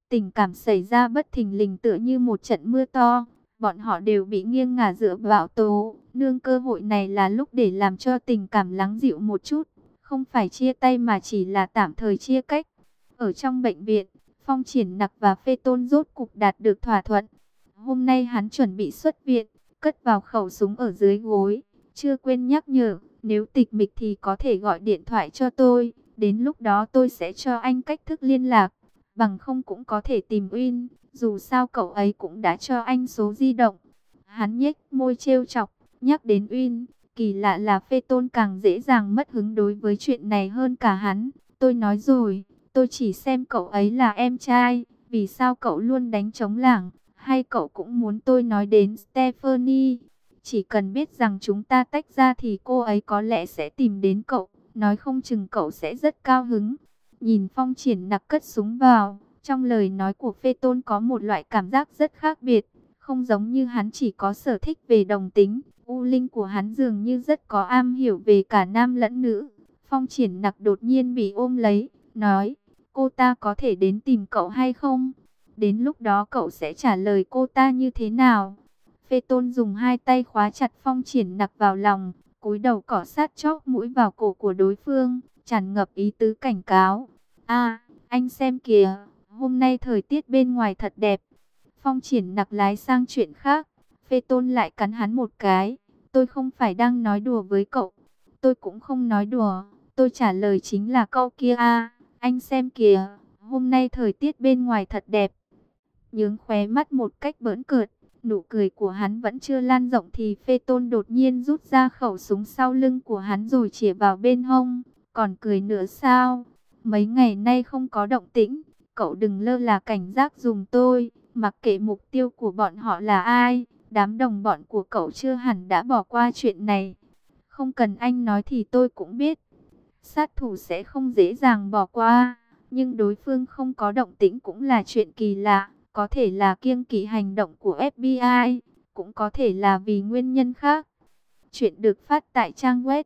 Tình cảm xảy ra bất thình lình tựa như một trận mưa to. Bọn họ đều bị nghiêng ngả dựa vào Tố Nương, cơ hội này là lúc để làm cho tình cảm lắng dịu một chút. Không phải chia tay mà chỉ là tạm thời chia cách. Ở trong bệnh viện, Phong Triển Nặc và Phê Tôn rốt cục đạt được thỏa thuận. Hôm nay hắn chuẩn bị xuất viện, cất vào khẩu súng ở dưới gối. Chưa quên nhắc nhở, nếu tịch mịch thì có thể gọi điện thoại cho tôi. Đến lúc đó tôi sẽ cho anh cách thức liên lạc. Bằng không cũng có thể tìm Uyên. Dù sao cậu ấy cũng đã cho anh số di động. Hắn nhếch môi trêu chọc, nhắc đến Uyên. Kỳ lạ là Phê Tôn càng dễ dàng mất hứng đối với chuyện này hơn cả hắn. Tôi nói rồi, tôi chỉ xem cậu ấy là em trai. Vì sao cậu luôn đánh trống lảng? Hay cậu cũng muốn tôi nói đến Stephanie? Chỉ cần biết rằng chúng ta tách ra thì cô ấy có lẽ sẽ tìm đến cậu. Nói không chừng cậu sẽ rất cao hứng. Nhìn Phong Triển Nặc cất súng vào, trong lời nói của Phê Tôn có một loại cảm giác rất khác biệt. Không giống như hắn chỉ có sở thích về đồng tính, U Linh của hắn dường như rất có am hiểu về cả nam lẫn nữ. Phong Triển Nặc đột nhiên bị ôm lấy, nói, cô ta có thể đến tìm cậu hay không? Đến lúc đó cậu sẽ trả lời cô ta như thế nào? Phê Tôn dùng hai tay khóa chặt Phong Triển Nặc vào lòng, cúi đầu cọ sát chóp mũi vào cổ của đối phương, tràn ngập ý tứ cảnh cáo. À, anh xem kìa, hôm nay thời tiết bên ngoài thật đẹp. Phong Triển Nặc lái sang chuyện khác, Phê Tôn lại cắn hắn một cái. Tôi không phải đang nói đùa với cậu. Tôi cũng không nói đùa, tôi trả lời chính là câu kia à, anh xem kìa, hôm nay thời tiết bên ngoài thật đẹp. Nhướng khóe mắt một cách bỡn cợt, nụ cười của hắn vẫn chưa lan rộng thì Phê Tôn đột nhiên rút ra khẩu súng sau lưng của hắn rồi chĩa vào bên hông. Còn cười nữa sao? Mấy ngày nay không có động tĩnh, cậu đừng lơ là cảnh giác giùm tôi, mặc kệ mục tiêu của bọn họ là ai, đám đồng bọn của cậu chưa hẳn đã bỏ qua chuyện này. Không cần anh nói thì tôi cũng biết, sát thủ sẽ không dễ dàng bỏ qua, nhưng đối phương không có động tĩnh cũng là chuyện kỳ lạ, có thể là kiêng kỵ hành động của FBI, cũng có thể là vì nguyên nhân khác. Chuyện được phát tại trang web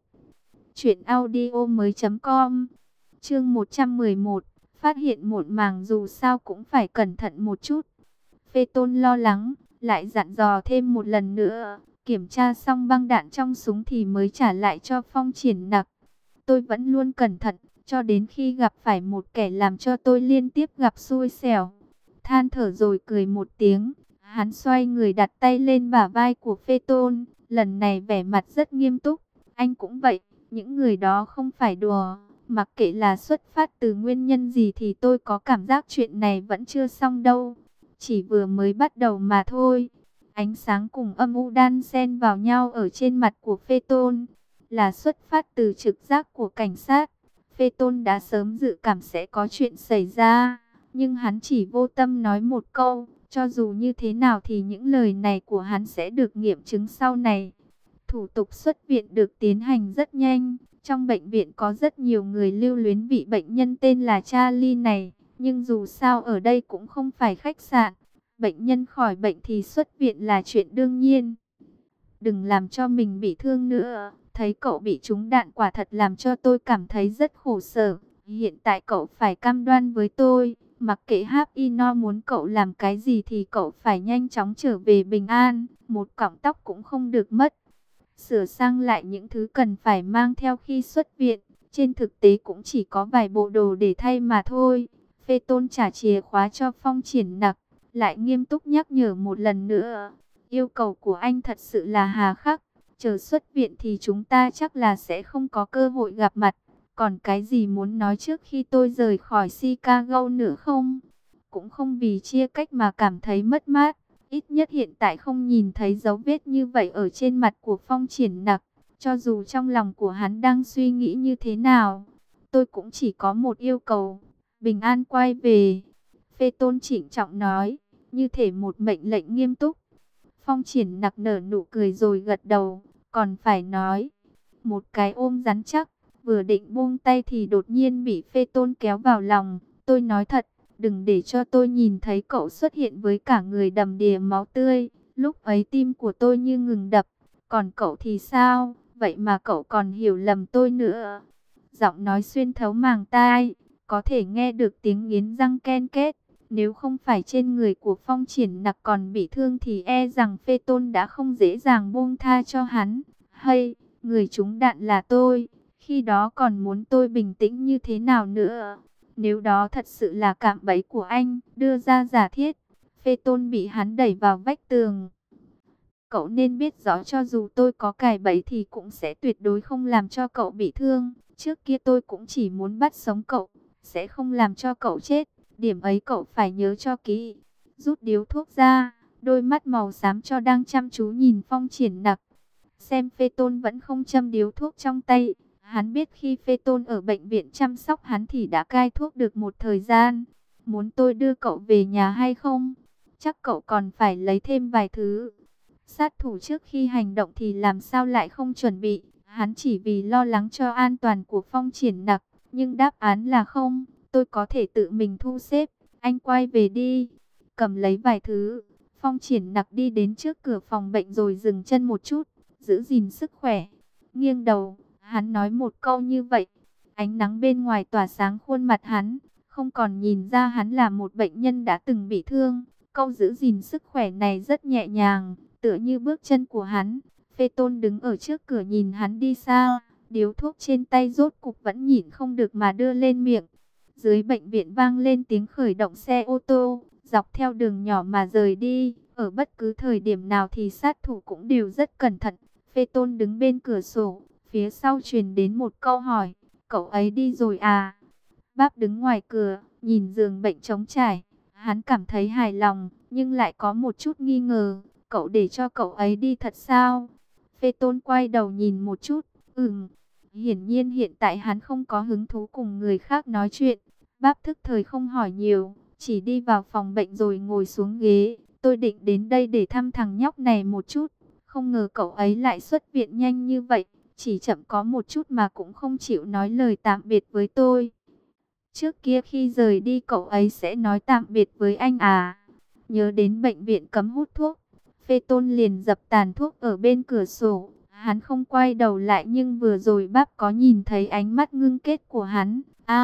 truyệnaudiomoi.com. Chương 111, phát hiện muộn màng dù sao cũng phải cẩn thận một chút. Phê Tôn lo lắng, lại dặn dò thêm một lần nữa, kiểm tra xong băng đạn trong súng thì mới trả lại cho Phong Triển Nặc. Tôi vẫn luôn cẩn thận, cho đến khi gặp phải một kẻ làm cho tôi liên tiếp gặp xui xẻo. Than thở rồi cười một tiếng, hắn xoay người đặt tay lên bả vai của Phê Tôn, lần này vẻ mặt rất nghiêm túc. Anh cũng vậy, những người đó không phải đùa, mặc kệ là xuất phát từ nguyên nhân gì thì tôi có cảm giác chuyện này vẫn chưa xong đâu. Chỉ vừa mới bắt đầu mà thôi. Ánh sáng cùng âm u đan xen vào nhau ở trên mặt của Phê Tôn, là xuất phát từ trực giác của cảnh sát. Phê Tôn đã sớm dự cảm sẽ có chuyện xảy ra, nhưng hắn chỉ vô tâm nói một câu, cho dù như thế nào thì những lời này của hắn sẽ được nghiệm chứng sau này. Thủ tục xuất viện được tiến hành rất nhanh, trong bệnh viện có rất nhiều người lưu luyến vị bệnh nhân tên là Charlie này, nhưng dù sao ở đây cũng không phải khách sạn, bệnh nhân khỏi bệnh thì xuất viện là chuyện đương nhiên. Đừng làm cho mình bị thương nữa, thấy cậu bị trúng đạn quả thật làm cho tôi cảm thấy rất khổ sở. Hiện tại cậu phải cam đoan với tôi, mặc kệ Hapino muốn cậu làm cái gì thì cậu phải nhanh chóng trở về bình an, một cọng tóc cũng không được mất. Sửa sang lại những thứ cần phải mang theo khi xuất viện, trên thực tế cũng chỉ có vài bộ đồ để thay mà thôi. Phê Tôn trả chìa khóa cho Phong Triển Nặc, lại nghiêm túc nhắc nhở một lần nữa. Yêu cầu của anh thật sự là hà khắc, chờ xuất viện thì chúng ta chắc là sẽ không có cơ hội gặp mặt. Còn cái gì muốn nói trước khi tôi rời khỏi Chicago nữa không? Cũng không vì chia cách mà cảm thấy mất mát. Ít nhất hiện tại không nhìn thấy dấu vết như vậy ở trên mặt của Phong Triển Nặc. Cho dù trong lòng của hắn đang suy nghĩ như thế nào, tôi cũng chỉ có một yêu cầu, bình an quay về. Phê Tôn trịnh trọng nói, như thể một mệnh lệnh nghiêm túc. Phong Triển Nặc nở nụ cười rồi gật đầu, còn phải nói. Một cái ôm rắn chắc, vừa định buông tay thì đột nhiên bị Phê Tôn kéo vào lòng. Tôi nói thật, đừng để cho tôi nhìn thấy cậu xuất hiện với cả người đầm đìa máu tươi. Lúc ấy tim của tôi như ngừng đập. Còn cậu thì sao? Vậy mà cậu còn hiểu lầm tôi nữa. Giọng nói xuyên thấu màng tai, có thể nghe được tiếng nghiến răng ken két. Nếu không phải trên người của Phong Triển Nặc còn bị thương thì e rằng Phê Tôn đã không dễ dàng buông tha cho hắn. Hay, người trúng đạn là tôi, khi đó còn muốn tôi bình tĩnh như thế nào nữa? Nếu đó thật sự là cạm bẫy của anh, đưa ra giả thiết, Phê Tôn bị hắn đẩy vào vách tường. Cậu nên biết rõ cho dù tôi có cài bẫy thì cũng sẽ tuyệt đối không làm cho cậu bị thương. Trước kia tôi cũng chỉ muốn bắt sống cậu, sẽ không làm cho cậu chết. Điểm ấy cậu phải nhớ cho kỹ. Rút điếu thuốc ra, đôi mắt màu xám cho đang chăm chú nhìn Phong Triển Nặc. Xem Phê Tôn vẫn không châm điếu thuốc trong tay. Hắn biết khi Phê Tôn ở bệnh viện chăm sóc hắn thì đã cai thuốc được một thời gian. Muốn tôi đưa cậu về nhà hay không? Chắc cậu còn phải lấy thêm vài thứ. Sát thủ trước khi hành động thì làm sao lại không chuẩn bị. Hắn chỉ vì lo lắng cho an toàn của Phong Triển Nặc. Nhưng đáp án là không. Tôi có thể tự mình thu xếp. Anh quay về đi. Cầm lấy vài thứ. Phong Triển Nặc đi đến trước cửa phòng bệnh rồi dừng chân một chút. Giữ gìn sức khỏe. Nghiêng đầu. Hắn nói một câu như vậy. Ánh nắng bên ngoài tỏa sáng khuôn mặt hắn. Không còn nhìn ra hắn là một bệnh nhân đã từng bị thương. Câu giữ gìn sức khỏe này rất nhẹ nhàng, tựa như bước chân của hắn. Phê Tôn đứng ở trước cửa nhìn hắn đi xa. Điếu thuốc trên tay rốt cục vẫn nhịn không được mà đưa lên miệng. Dưới bệnh viện vang lên tiếng khởi động xe ô tô, dọc theo đường nhỏ mà rời đi. Ở bất cứ thời điểm nào thì sát thủ cũng đều rất cẩn thận. Phê Tôn đứng bên cửa sổ, phía sau truyền đến một câu hỏi. Cậu ấy đi rồi à? Bác đứng ngoài cửa, nhìn giường bệnh trống trải. Hắn cảm thấy hài lòng, nhưng lại có một chút nghi ngờ. Cậu để cho cậu ấy đi thật sao? Phê Tôn quay đầu nhìn một chút. Hiển nhiên hiện tại hắn không có hứng thú cùng người khác nói chuyện. Bác thức thời không hỏi nhiều, chỉ đi vào phòng bệnh rồi ngồi xuống ghế. Tôi định đến đây để thăm thằng nhóc này một chút. Không ngờ cậu ấy lại xuất viện nhanh như vậy. Chỉ chậm có một chút mà cũng không chịu nói lời tạm biệt với tôi. Trước kia khi rời đi cậu ấy sẽ nói tạm biệt với anh à? Nhớ đến bệnh viện cấm hút thuốc, Phê Tôn liền dập tàn thuốc ở bên cửa sổ. Hắn không quay đầu lại nhưng vừa rồi bác có nhìn thấy ánh mắt ngưng kết của hắn.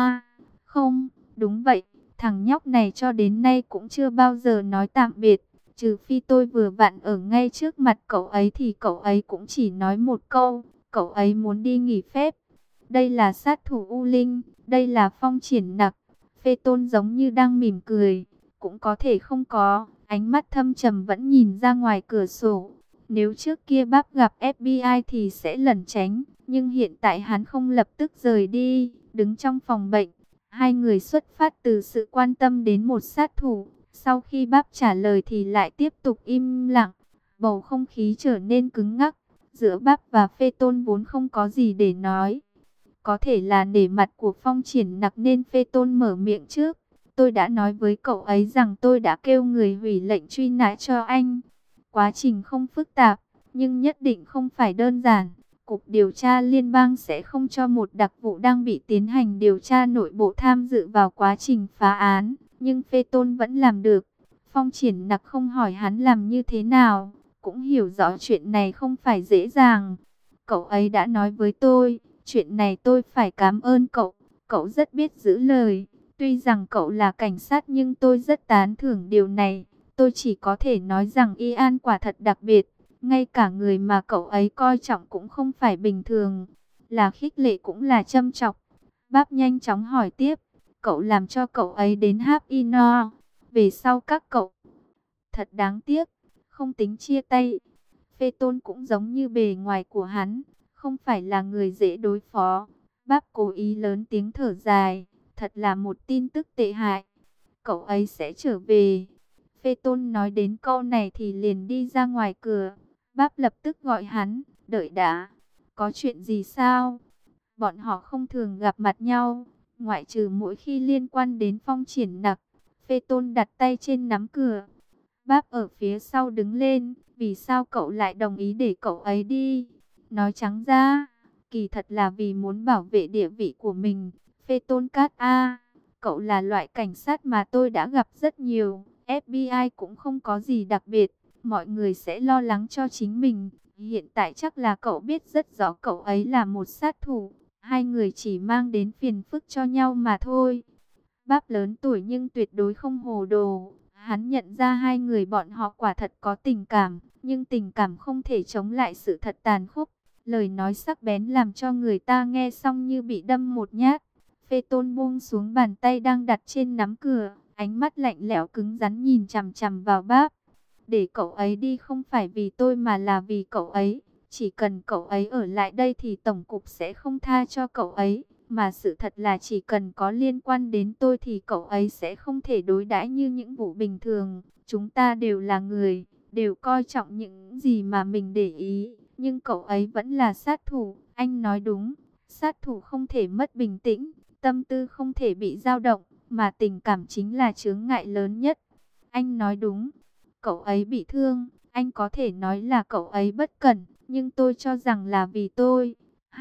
Không, đúng vậy, thằng nhóc này cho đến nay cũng chưa bao giờ nói tạm biệt. Trừ phi tôi vừa vặn ở ngay trước mặt cậu ấy thì cậu ấy cũng chỉ nói một câu, cậu ấy muốn đi nghỉ phép. Đây là sát thủ U Linh, đây là Phong Triển Nặc. Phê Tôn giống như đang mỉm cười, cũng có thể không có, ánh mắt thâm trầm vẫn nhìn ra ngoài cửa sổ. Nếu trước kia bác gặp FBI thì sẽ lẩn tránh, nhưng hiện tại hắn không lập tức rời đi, đứng trong phòng bệnh. Hai người xuất phát từ sự quan tâm đến một sát thủ, sau khi bác trả lời thì lại tiếp tục im lặng, bầu không khí trở nên cứng ngắc. Giữa bác và Phê Tôn vốn không có gì để nói. Có thể là nể mặt của Phong Triển Nặc nên Phê Tôn mở miệng trước. Tôi đã nói với cậu ấy rằng tôi đã kêu người hủy lệnh truy nã cho anh. Quá trình không phức tạp, nhưng nhất định không phải đơn giản. Cục điều tra liên bang sẽ không cho một đặc vụ đang bị tiến hành điều tra nội bộ tham dự vào quá trình phá án. Nhưng Phê Tôn vẫn làm được. Phong Triển Nặc không hỏi hắn làm như thế nào, cũng hiểu rõ chuyện này không phải dễ dàng. Cậu ấy đã nói với tôi, chuyện này tôi phải cảm ơn cậu. Cậu rất biết giữ lời. Tuy rằng cậu là cảnh sát nhưng tôi rất tán thưởng điều này. Tôi chỉ có thể nói rằng Ian quả thật đặc biệt. Ngay cả người mà cậu ấy coi trọng cũng không phải bình thường. Là khích lệ cũng là châm chọc. Bác nhanh chóng hỏi tiếp. Cậu làm cho cậu ấy đến Happy No. Về sau các cậu. Thật đáng tiếc. Không tính chia tay. Phê Tôn cũng giống như bề ngoài của hắn. Không phải là người dễ đối phó. Bác cố ý lớn tiếng thở dài. Thật là một tin tức tệ hại. Cậu ấy sẽ trở về. Phê Tôn nói đến câu này thì liền đi ra ngoài cửa. Bác lập tức gọi hắn. Đợi đã. Có chuyện gì sao? Bọn họ không thường gặp mặt nhau. Ngoại trừ mỗi khi liên quan đến Phong Triển Nặc. Phê Tôn đặt tay trên nắm cửa. Bác ở phía sau đứng lên. Vì sao cậu lại đồng ý để cậu ấy đi? Nói trắng ra, kỳ thật là vì muốn bảo vệ địa vị của mình. Phê Tôn Cát cậu là loại cảnh sát mà tôi đã gặp rất nhiều. FBI cũng không có gì đặc biệt. Mọi người sẽ lo lắng cho chính mình. Hiện tại chắc là cậu biết rất rõ cậu ấy là một sát thủ. Hai người chỉ mang đến phiền phức cho nhau mà thôi. Báp lớn tuổi nhưng tuyệt đối không hồ đồ. Hắn nhận ra hai người bọn họ quả thật có tình cảm, nhưng tình cảm không thể chống lại sự thật tàn khốc. Lời nói sắc bén làm cho người ta nghe xong như bị đâm một nhát. Phê Tôn buông xuống bàn tay đang đặt trên nắm cửa, ánh mắt lạnh lẽo cứng rắn nhìn chằm chằm vào Báp. Để cậu ấy đi không phải vì tôi mà là vì cậu ấy. Chỉ cần cậu ấy ở lại đây thì Tổng cục sẽ không tha cho cậu ấy. Mà sự thật là chỉ cần có liên quan đến tôi thì cậu ấy sẽ không thể đối đãi như những vụ bình thường. Chúng ta đều là người, đều coi trọng những gì mà mình để ý. Nhưng cậu ấy vẫn là sát thủ, anh nói đúng. Sát thủ không thể mất bình tĩnh, tâm tư không thể bị dao động, mà tình cảm chính là chướng ngại lớn nhất. Anh nói đúng, cậu ấy bị thương, anh có thể nói là cậu ấy bất cẩn, nhưng tôi cho rằng là vì tôi.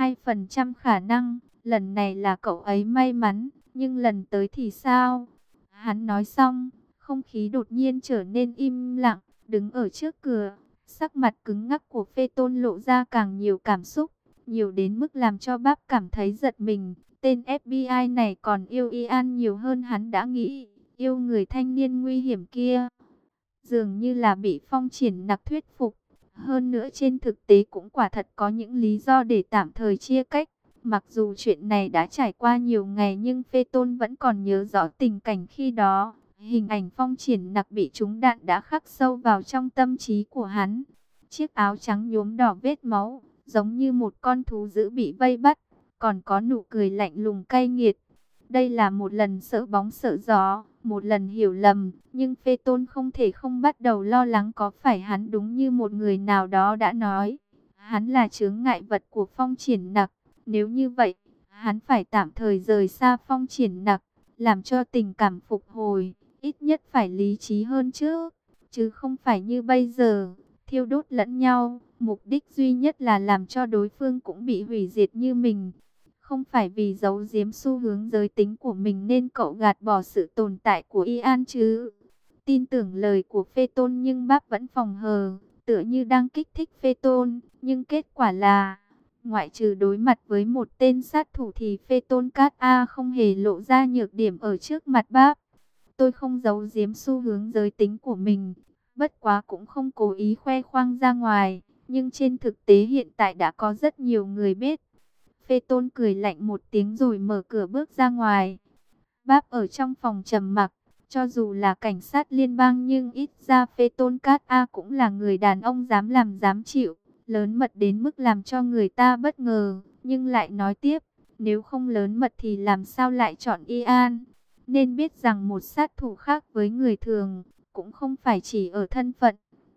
2% khả năng, lần này là cậu ấy may mắn, nhưng lần tới thì sao? Hắn nói xong, không khí đột nhiên trở nên im lặng, đứng ở trước cửa. Sắc mặt cứng ngắc của Phê Tôn lộ ra càng nhiều cảm xúc, nhiều đến mức làm cho Báp cảm thấy giật mình. Tên FBI này còn yêu Ian nhiều hơn hắn đã nghĩ, yêu người thanh niên nguy hiểm kia. Dường như là bị Phong Triển Nặc thuyết phục. Hơn nữa trên thực tế cũng quả thật có những lý do để tạm thời chia cách. Mặc dù chuyện này đã trải qua nhiều ngày nhưng Phê Tôn vẫn còn nhớ rõ tình cảnh khi đó. Hình ảnh Phong Triển Nặc bị trúng đạn đã khắc sâu vào trong tâm trí của hắn. Chiếc áo trắng nhuốm đỏ vết máu, giống như một con thú dữ bị vây bắt. Còn có nụ cười lạnh lùng cay nghiệt. Đây là một lần sợ bóng sợ gió, một lần hiểu lầm, nhưng Phê Tôn không thể không bắt đầu lo lắng có phải hắn đúng như một người nào đó đã nói. Hắn là chướng ngại vật của Phong Triển Nặc, nếu như vậy, hắn phải tạm thời rời xa Phong Triển Nặc, làm cho tình cảm phục hồi, ít nhất phải lý trí hơn chứ không phải như bây giờ, thiêu đốt lẫn nhau, mục đích duy nhất là làm cho đối phương cũng bị hủy diệt như mình. Không phải vì giấu giếm xu hướng giới tính của mình nên cậu gạt bỏ sự tồn tại của Ian chứ. Tin tưởng lời của Phê Tôn nhưng bác vẫn phòng hờ, tựa như đang kích thích Phê Tôn. Nhưng kết quả là, ngoại trừ đối mặt với một tên sát thủ thì Phê Tôn Cát A không hề lộ ra nhược điểm ở trước mặt bác. Tôi không giấu giếm xu hướng giới tính của mình, bất quá cũng không cố ý khoe khoang ra ngoài. Nhưng trên thực tế hiện tại đã có rất nhiều người biết. Phê Tôn cười lạnh một tiếng rồi mở cửa bước ra ngoài. Báp ở trong phòng trầm mặc, cho dù là cảnh sát liên bang nhưng ít ra Phê Tôn Cát A cũng là người đàn ông dám làm dám chịu, lớn mật đến mức làm cho người ta bất ngờ, nhưng lại nói tiếp, nếu không lớn mật thì làm sao lại chọn Ian. Nên biết rằng một sát thủ khác với người thường, cũng không phải chỉ ở thân phận.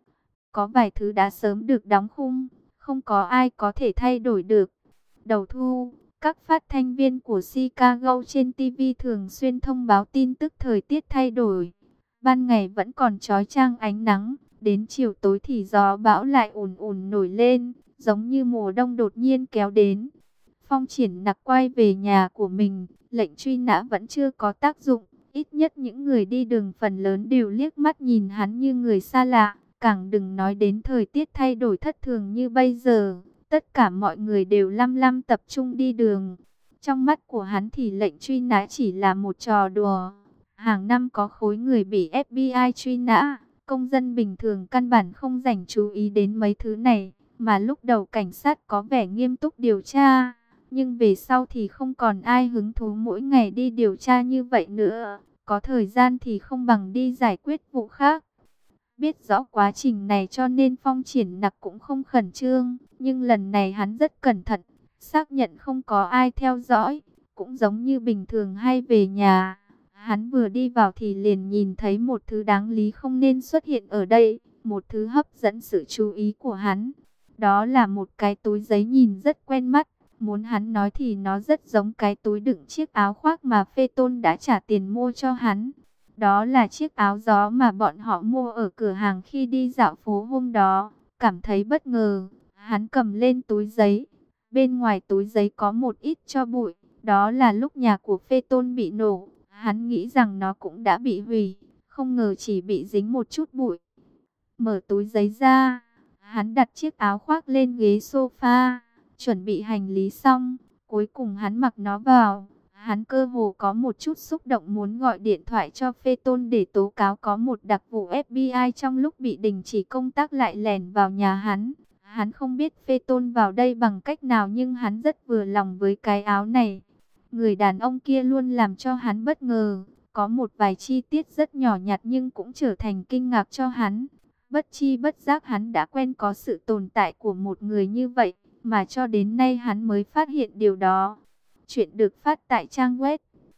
Có vài thứ đã sớm được đóng khung, không có ai có thể thay đổi được. Đầu thu, các phát thanh viên của Chicago trên TV thường xuyên thông báo tin tức thời tiết thay đổi. Ban ngày vẫn còn chói chang ánh nắng, đến chiều tối thì gió bão lại ùn ùn nổi lên, giống như mùa đông đột nhiên kéo đến. Phong Triển Nặc quay về nhà của mình, lệnh truy nã vẫn chưa có tác dụng. Ít nhất những người đi đường phần lớn đều liếc mắt nhìn hắn như người xa lạ, càng đừng nói đến thời tiết thay đổi thất thường như bây giờ. Tất cả mọi người đều lăm lăm tập trung đi đường. Trong mắt của hắn thì lệnh truy nã chỉ là một trò đùa. Hàng năm có khối người bị FBI truy nã. Công dân bình thường căn bản không dành chú ý đến mấy thứ này. Mà lúc đầu cảnh sát có vẻ nghiêm túc điều tra. Nhưng về sau thì không còn ai hứng thú mỗi ngày đi điều tra như vậy nữa. Có thời gian thì không bằng đi giải quyết vụ khác. Biết rõ quá trình này cho nên Phong Triển Nặc cũng không khẩn trương, nhưng lần này hắn rất cẩn thận, xác nhận không có ai theo dõi, cũng giống như bình thường hay về nhà. Hắn vừa đi vào thì liền nhìn thấy một thứ đáng lý không nên xuất hiện ở đây, một thứ hấp dẫn sự chú ý của hắn. Đó là một cái túi giấy nhìn rất quen mắt, muốn hắn nói thì nó rất giống cái túi đựng chiếc áo khoác mà Phê Tôn đã trả tiền mua cho hắn. Đó là chiếc áo gió mà bọn họ mua ở cửa hàng khi đi dạo phố hôm đó. Cảm thấy bất ngờ, hắn cầm lên túi giấy. Bên ngoài túi giấy có một ít tro bụi. Đó là lúc nhà của Phê Tôn bị nổ. Hắn nghĩ rằng nó cũng đã bị hủy. Không ngờ chỉ bị dính một chút bụi. Mở túi giấy ra. Hắn đặt chiếc áo khoác lên ghế sofa. Chuẩn bị hành lý xong. Cuối cùng hắn mặc nó vào. Hắn cơ hồ có một chút xúc động muốn gọi điện thoại cho Phê Tôn để tố cáo có một đặc vụ FBI trong lúc bị đình chỉ công tác lại lẻn vào nhà hắn. Hắn không biết Phê Tôn vào đây bằng cách nào nhưng hắn rất vừa lòng với cái áo này. Người đàn ông kia luôn làm cho hắn bất ngờ. Có một vài chi tiết rất nhỏ nhặt nhưng cũng trở thành kinh ngạc cho hắn. Bất chi bất giác hắn đã quen có sự tồn tại của một người như vậy, mà cho đến nay hắn mới phát hiện điều đó. Chuyện được phát tại trang web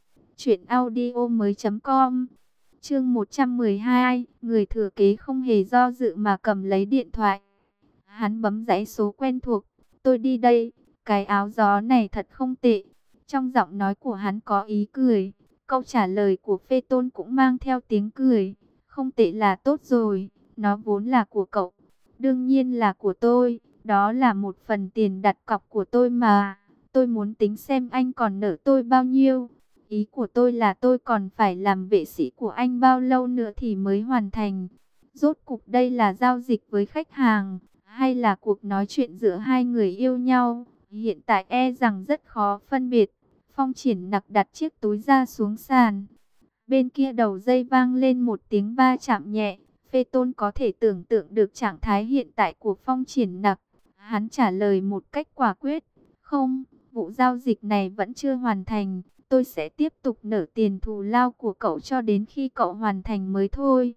truyệnaudiomoi.com. Chương 112, người thừa kế không hề do dự mà cầm lấy điện thoại. Hắn bấm dãy số quen thuộc. Tôi đi đây, cái áo gió này thật không tệ. Trong giọng nói của hắn có ý cười. Câu trả lời của Phê Tôn cũng mang theo tiếng cười. Không tệ là tốt rồi, nó vốn là của cậu. Đương nhiên là của tôi, đó là một phần tiền đặt cọc của tôi mà. Tôi muốn tính xem anh còn nợ tôi bao nhiêu. Ý của tôi là tôi còn phải làm vệ sĩ của anh bao lâu nữa thì mới hoàn thành. Rốt cục đây là giao dịch với khách hàng, hay là cuộc nói chuyện giữa hai người yêu nhau? Hiện tại e rằng rất khó phân biệt. Phong Triển Nặc đặt chiếc túi ra xuống sàn. Bên kia đầu dây vang lên một tiếng va chạm nhẹ. Phê Tôn có thể tưởng tượng được trạng thái hiện tại của Phong Triển Nặc. Hắn trả lời một cách quả quyết. Không, vụ giao dịch này vẫn chưa hoàn thành. Tôi sẽ tiếp tục nợ tiền thù lao của cậu cho đến khi cậu hoàn thành mới thôi.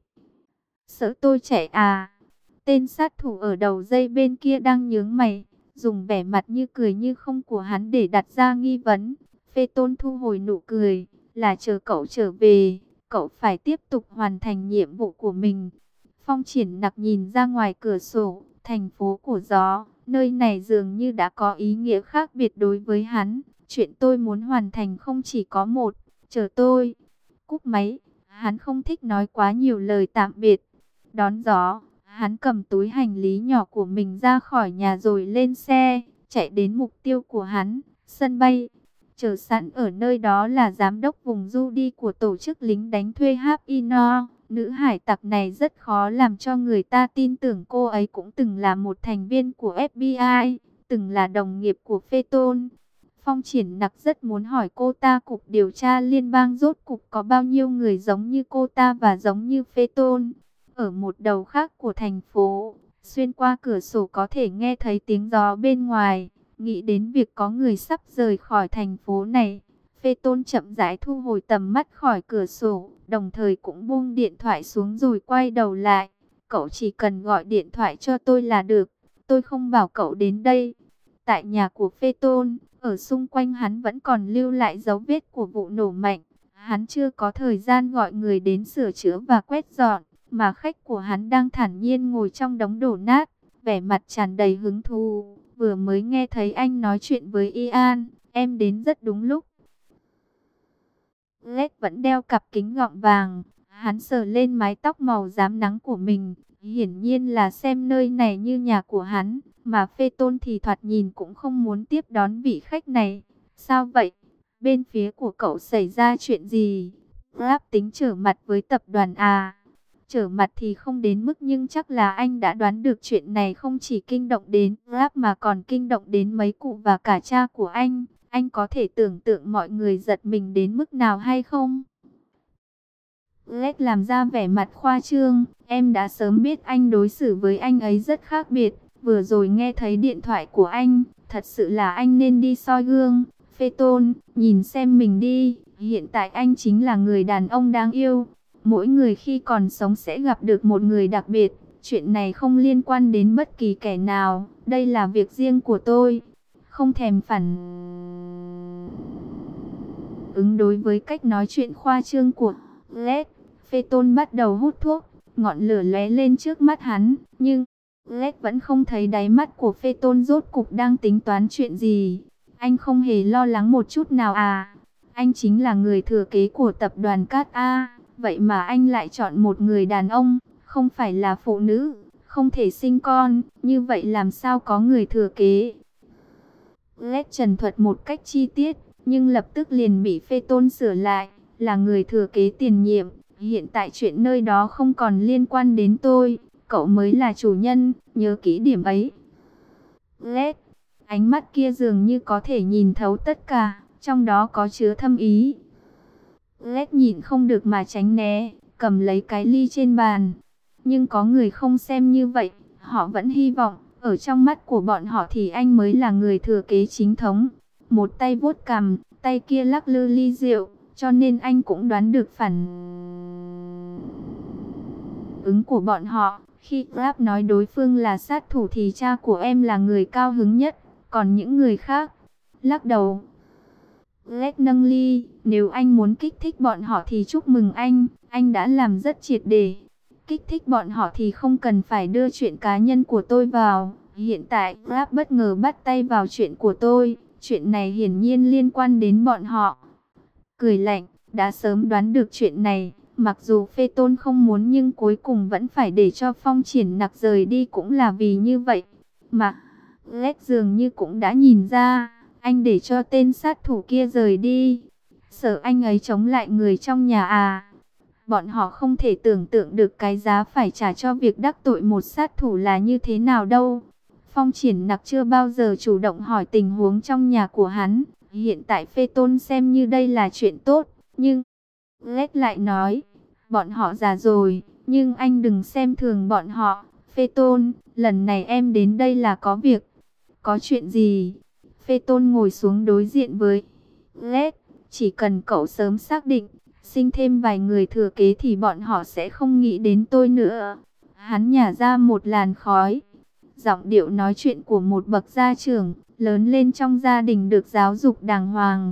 Sợ tôi chạy à? Tên sát thủ ở đầu dây bên kia đang nhướng mày, dùng vẻ mặt như cười như không của hắn để đặt ra nghi vấn. Phê Tôn thu hồi nụ cười, là chờ cậu trở về, cậu phải tiếp tục hoàn thành nhiệm vụ của mình. Phong Triển Nặc nhìn ra ngoài cửa sổ, thành phố của gió, nơi này dường như đã có ý nghĩa khác biệt đối với hắn. Chuyện tôi muốn hoàn thành không chỉ có một, chờ tôi. Cúp máy, hắn không thích nói quá nhiều lời tạm biệt. Đón gió, hắn cầm túi hành lý nhỏ của mình ra khỏi nhà rồi lên xe, chạy đến mục tiêu của hắn, sân bay. Chờ sẵn ở nơi đó là giám đốc vùng du đi của tổ chức lính đánh thuê Hapino. Nữ hải tặc này rất khó làm cho người ta tin tưởng cô ấy cũng từng là một thành viên của FBI, từng là đồng nghiệp của Phê Tôn. Phong Triển Nặc rất muốn hỏi cô ta cục điều tra liên bang rốt cục có bao nhiêu người giống như cô ta và giống như Phê Tôn. Ở một đầu khác của thành phố, xuyên qua cửa sổ có thể nghe thấy tiếng gió bên ngoài. Nghĩ đến việc có người sắp rời khỏi thành phố này, Phê Tôn chậm rãi thu hồi tầm mắt khỏi cửa sổ, đồng thời cũng buông điện thoại xuống rồi quay đầu lại. Cậu chỉ cần gọi điện thoại cho tôi là được, tôi không bảo cậu đến đây. Tại nhà của Phê Tôn, ở xung quanh hắn vẫn còn lưu lại dấu vết của vụ nổ mạnh. Hắn chưa có thời gian gọi người đến sửa chữa và quét dọn, mà khách của hắn đang thản nhiên ngồi trong đống đổ nát, vẻ mặt tràn đầy hứng thú. Vừa mới nghe thấy anh nói chuyện với Ian, em đến rất đúng lúc. Led vẫn đeo cặp kính gọng vàng, hắn sờ lên mái tóc màu rám nắng của mình, hiển nhiên là xem nơi này như nhà của hắn, mà Phê Tôn thì thoạt nhìn cũng không muốn tiếp đón vị khách này. Sao vậy? Bên phía của cậu xảy ra chuyện gì? Grab tính trở mặt với tập đoàn à? Trở mặt thì không đến mức nhưng chắc là anh đã đoán được chuyện này không chỉ kinh động đến Grab mà còn kinh động đến mấy cụ và cả cha của anh. Anh có thể tưởng tượng mọi người giật mình đến mức nào hay không? Led làm ra vẻ mặt khoa trương. Em đã sớm biết anh đối xử với anh ấy rất khác biệt. Vừa rồi nghe thấy điện thoại của anh, thật sự là anh nên đi soi gương. Phê Tôn, nhìn xem mình đi. Hiện tại anh chính là người đàn ông đáng yêu. Mỗi người khi còn sống sẽ gặp được một người đặc biệt. Chuyện này không liên quan đến bất kỳ kẻ nào. Đây là việc riêng của tôi. Không thèm phản ứng đối với cách nói chuyện khoa trương của Led, Phê Tôn bắt đầu hút thuốc. Ngọn lửa lóe lên trước mắt hắn, nhưng Led vẫn không thấy đáy mắt của Phê Tôn rốt cục đang tính toán chuyện gì. Anh không hề lo lắng một chút nào à? Anh chính là người thừa kế của tập đoàn Cát A, vậy mà anh lại chọn một người đàn ông, không phải là phụ nữ, không thể sinh con, như vậy làm sao có người thừa kế? Led trần thuật một cách chi tiết, nhưng lập tức liền bị Phê Tôn sửa lại, là người thừa kế tiền nhiệm. Hiện tại chuyện nơi đó không còn liên quan đến tôi, cậu mới là chủ nhân, nhớ kỹ điểm ấy. Led, ánh mắt kia dường như có thể nhìn thấu tất cả, trong đó có chứa thâm ý. Lết nhìn không được mà tránh né, cầm lấy cái ly trên bàn. Nhưng có người không xem như vậy, họ vẫn hy vọng, ở trong mắt của bọn họ thì anh mới là người thừa kế chính thống. Một tay vuốt cằm, tay kia lắc lư ly rượu, cho nên anh cũng đoán được phản ứng của bọn họ. Khi Grab nói đối phương là sát thủ thì cha của em là người cao hứng nhất, còn những người khác lắc đầu. Lết nâng ly, nếu anh muốn kích thích bọn họ thì chúc mừng anh đã làm rất triệt để. Kích thích bọn họ thì không cần phải đưa chuyện cá nhân của tôi vào. Hiện tại Grab bất ngờ bắt tay vào chuyện của tôi, chuyện này hiển nhiên liên quan đến bọn họ. Cười lạnh, đã sớm đoán được chuyện này, mặc dù Phê Tôn không muốn nhưng cuối cùng vẫn phải để cho Phong Triển Nặc rời đi cũng là vì như vậy. Mà Lết dường như cũng đã nhìn ra, anh để cho tên sát thủ kia rời đi, sợ anh ấy chống lại người trong nhà à. Bọn họ không thể tưởng tượng được cái giá phải trả cho việc đắc tội một sát thủ là như thế nào đâu. Phong Triển Nặc chưa bao giờ chủ động hỏi tình huống trong nhà của hắn. Hiện tại Phê Tôn xem như đây là chuyện tốt. Nhưng Lết lại nói, bọn họ già rồi, nhưng anh đừng xem thường bọn họ. Phê Tôn, lần này em đến đây là có việc. Có chuyện gì? Phê Tôn ngồi xuống đối diện với Lết. Chỉ cần cậu sớm xác định sinh thêm vài người thừa kế thì bọn họ sẽ không nghĩ đến tôi nữa. Hắn nhả ra một làn khói. Giọng điệu nói chuyện của một bậc gia trưởng, lớn lên trong gia đình được giáo dục đàng hoàng.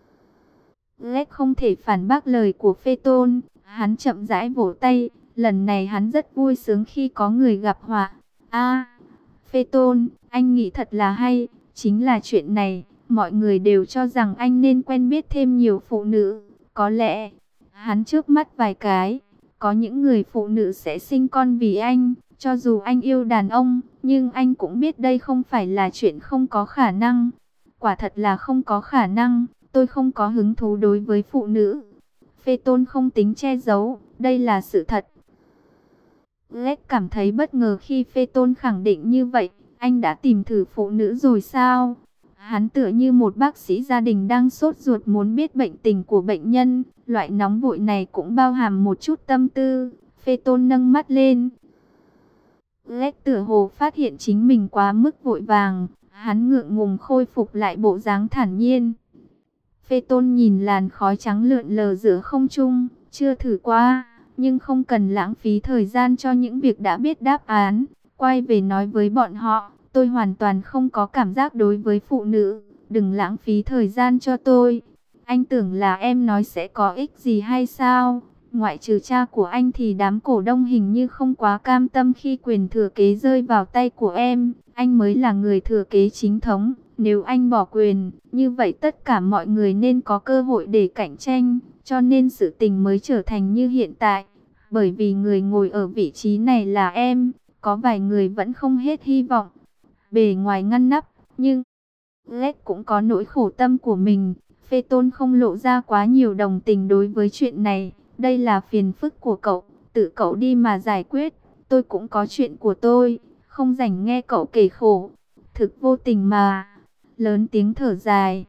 Lết không thể phản bác lời của Phê Tôn. Hắn chậm rãi vỗ tay. Lần này hắn rất vui sướng khi có người gặp họa. Phê Tôn, anh nghĩ thật là hay. Chính là chuyện này, mọi người đều cho rằng anh nên quen biết thêm nhiều phụ nữ. Có lẽ hắn trước mắt vài cái, có những người phụ nữ sẽ sinh con vì anh, cho dù anh yêu đàn ông, nhưng anh cũng biết đây không phải là chuyện không có khả năng. Quả thật là không có khả năng, tôi không có hứng thú đối với phụ nữ. Phê Tôn không tính che giấu, đây là sự thật. Lết cảm thấy bất ngờ khi Phê Tôn khẳng định như vậy, anh đã tìm thử phụ nữ rồi sao? Hắn tựa như một bác sĩ gia đình đang sốt ruột muốn biết bệnh tình của bệnh nhân. Loại nóng vội này cũng bao hàm một chút tâm tư. Phê Tôn nâng mắt lên. Lết tựa hồ phát hiện chính mình quá mức vội vàng. Hắn ngượng ngùng khôi phục lại bộ dáng thản nhiên. Phê Tôn nhìn làn khói trắng lượn lờ giữa không trung. Chưa thử qua, nhưng không cần lãng phí thời gian cho những việc đã biết đáp án. Quay về nói với bọn họ. Tôi hoàn toàn không có cảm giác đối với phụ nữ, đừng lãng phí thời gian cho tôi. Anh tưởng là em nói sẽ có ích gì hay sao? Ngoại trừ cha của anh thì đám cổ đông hình như không quá cam tâm khi quyền thừa kế rơi vào tay của em. Anh mới là người thừa kế chính thống. Nếu anh bỏ quyền, như vậy tất cả mọi người nên có cơ hội để cạnh tranh. Cho nên sự tình mới trở thành như hiện tại. Bởi vì người ngồi ở vị trí này là em, có vài người vẫn không hết hy vọng. Bề ngoài ngăn nắp, nhưng Lết cũng có nỗi khổ tâm của mình. Phê Tôn không lộ ra quá nhiều đồng tình đối với chuyện này. Đây là phiền phức của cậu, tự cậu đi mà giải quyết. Tôi cũng có chuyện của tôi, không rảnh nghe cậu kể khổ. Thực vô tình mà. Lớn tiếng thở dài.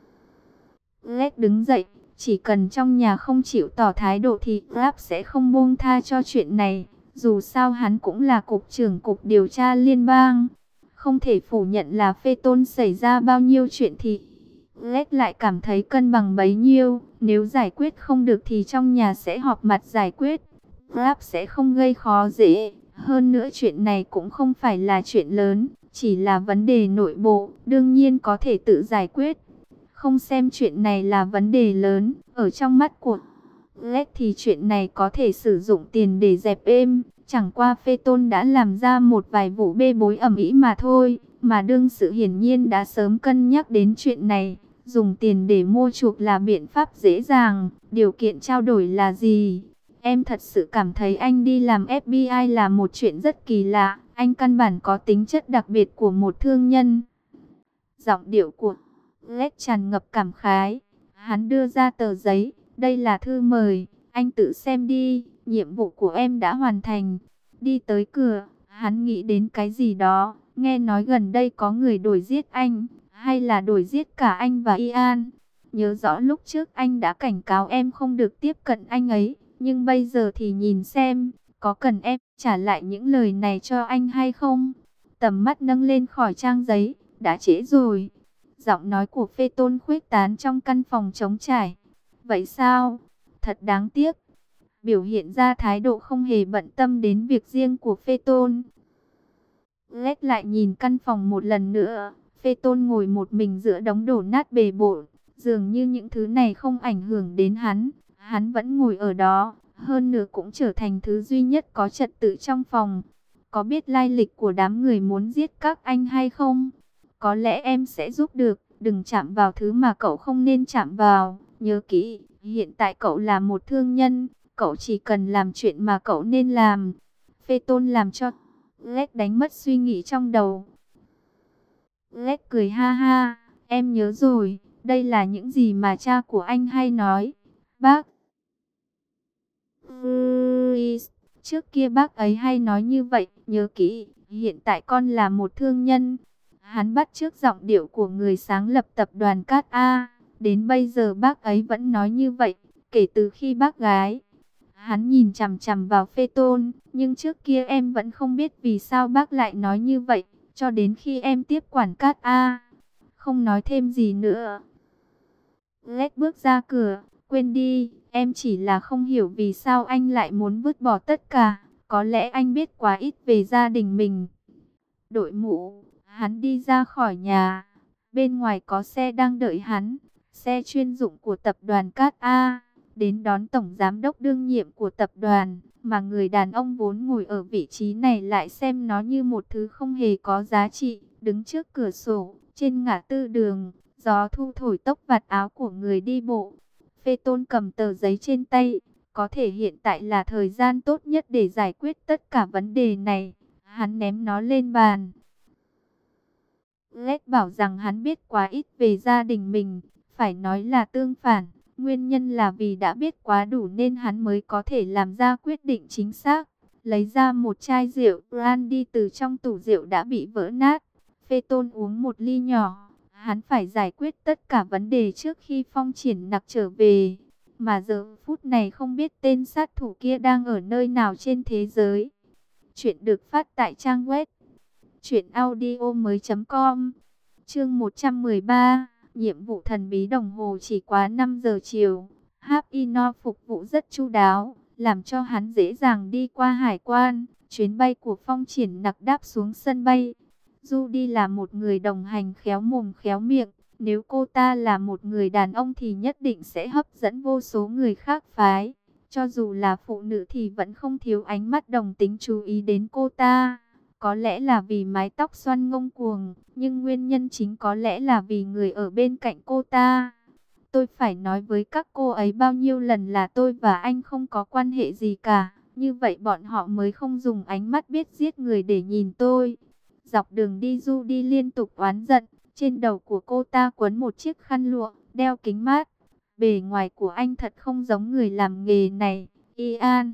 Lết đứng dậy, chỉ cần trong nhà không chịu tỏ thái độ thì Grab sẽ không buông tha cho chuyện này. Dù sao hắn cũng là cục trưởng cục điều tra liên bang. Không thể phủ nhận là Phê Tôn xảy ra bao nhiêu chuyện thì Lết lại cảm thấy cân bằng bấy nhiêu. Nếu giải quyết không được thì trong nhà sẽ họp mặt giải quyết. Grab sẽ không gây khó dễ. Hơn nữa chuyện này cũng không phải là chuyện lớn, chỉ là vấn đề nội bộ, đương nhiên có thể tự giải quyết. Không xem chuyện này là vấn đề lớn, ở trong mắt của Lết thì chuyện này có thể sử dụng tiền để dẹp êm. Chẳng qua Phê Tôn đã làm ra một vài vụ bê bối ầm ĩ mà thôi, mà đương sự hiển nhiên đã sớm cân nhắc đến chuyện này. Dùng tiền để mua chuộc là biện pháp dễ dàng, điều kiện trao đổi là gì? Em thật sự cảm thấy anh đi làm FBI là một chuyện rất kỳ lạ, anh căn bản có tính chất đặc biệt của một thương nhân. Giọng điệu của Lết tràn ngập cảm khái, hắn đưa ra tờ giấy, đây là thư mời, anh tự xem đi. Nhiệm vụ của em đã hoàn thành. Đi tới cửa, hắn nghĩ đến cái gì đó. Nghe nói gần đây có người đuổi giết anh, hay là đuổi giết cả anh và Ian. Nhớ rõ lúc trước anh đã cảnh cáo em không được tiếp cận anh ấy, nhưng bây giờ thì nhìn xem, có cần em trả lại những lời này cho anh hay không? Tầm mắt nâng lên khỏi trang giấy, đã trễ rồi. Giọng nói của Phê Tôn khuếch tán trong căn phòng trống trải. Vậy sao? Thật đáng tiếc. Biểu hiện ra thái độ không hề bận tâm đến việc riêng của Phê Tôn. Lách lại nhìn căn phòng một lần nữa. Phê Tôn ngồi một mình giữa đống đổ nát bề bộn. Dường như những thứ này không ảnh hưởng đến hắn. Hắn vẫn ngồi ở đó. Hơn nữa cũng trở thành thứ duy nhất có trật tự trong phòng. Có biết lai lịch của đám người muốn giết các anh hay không? Có lẽ em sẽ giúp được. Đừng chạm vào thứ mà cậu không nên chạm vào. Nhớ kỹ, hiện tại cậu là một thương nhân. Cậu chỉ cần làm chuyện mà cậu nên làm. Phê Tôn làm cho Lách đánh mất suy nghĩ trong đầu. Lách cười ha ha. Em nhớ rồi. Đây là những gì mà cha của anh hay nói. Bác trước kia bác ấy hay nói như vậy. Nhớ kỹ, hiện tại con là một thương nhân. Hắn bắt chước giọng điệu của người sáng lập tập đoàn Cát A. Đến bây giờ bác ấy vẫn nói như vậy. Kể từ khi bác gái. Hắn nhìn chằm chằm vào Phê Tôn. Nhưng trước kia em vẫn không biết vì sao bác lại nói như vậy. Cho đến khi em tiếp quản Cát A. Không nói thêm gì nữa. Lách bước ra cửa. Quên đi, em chỉ là không hiểu vì sao anh lại muốn vứt bỏ tất cả. Có lẽ anh biết quá ít về gia đình mình. Đội mũ, hắn đi ra khỏi nhà. Bên ngoài có xe đang đợi hắn. Xe chuyên dụng của tập đoàn Cát A. Đến đón tổng giám đốc đương nhiệm của tập đoàn. Mà người đàn ông vốn ngồi ở vị trí này lại xem nó như một thứ không hề có giá trị. Đứng trước cửa sổ, trên ngã tư đường. Gió thu thổi tóc vạt áo của người đi bộ. Phê Tôn cầm tờ giấy trên tay. Có thể hiện tại là thời gian tốt nhất để giải quyết tất cả vấn đề này. Hắn ném nó lên bàn. Lách bảo rằng hắn biết quá ít về gia đình mình. Phải nói là tương phản. Nguyên nhân là vì đã biết quá đủ nên hắn mới có thể làm ra quyết định chính xác. Lấy ra một chai rượu brandy từ trong tủ rượu đã bị vỡ nát. Phê Tôn uống một ly nhỏ. Hắn phải giải quyết tất cả vấn đề trước khi Phong Triển Nặc trở về. Mà giờ phút này không biết tên sát thủ kia đang ở nơi nào trên thế giới. Chuyện được phát tại trang web truyệnaudiomoi.com. Chương 113, nhiệm vụ thần bí đồng hồ chỉ quá 5 giờ chiều. Háp Ino phục vụ rất chu đáo, làm cho hắn dễ dàng đi qua hải quan. Chuyến bay của Phong Triển Nặc đáp xuống sân bay. Judy là một người đồng hành khéo mồm khéo miệng. Nếu cô ta là một người đàn ông thì nhất định sẽ hấp dẫn vô số người khác phái. Cho dù là phụ nữ thì vẫn không thiếu ánh mắt đồng tính chú ý đến cô ta. Có lẽ là vì mái tóc xoăn ngông cuồng, nhưng nguyên nhân chính có lẽ là vì người ở bên cạnh cô ta. Tôi phải nói với các cô ấy bao nhiêu lần là tôi và anh không có quan hệ gì cả. Như vậy bọn họ mới không dùng ánh mắt biết giết người để nhìn tôi. Dọc đường đi Judy liên tục oán giận. Trên đầu của cô ta quấn một chiếc khăn lụa, đeo kính mát. Bề ngoài của anh thật không giống người làm nghề này. Ian,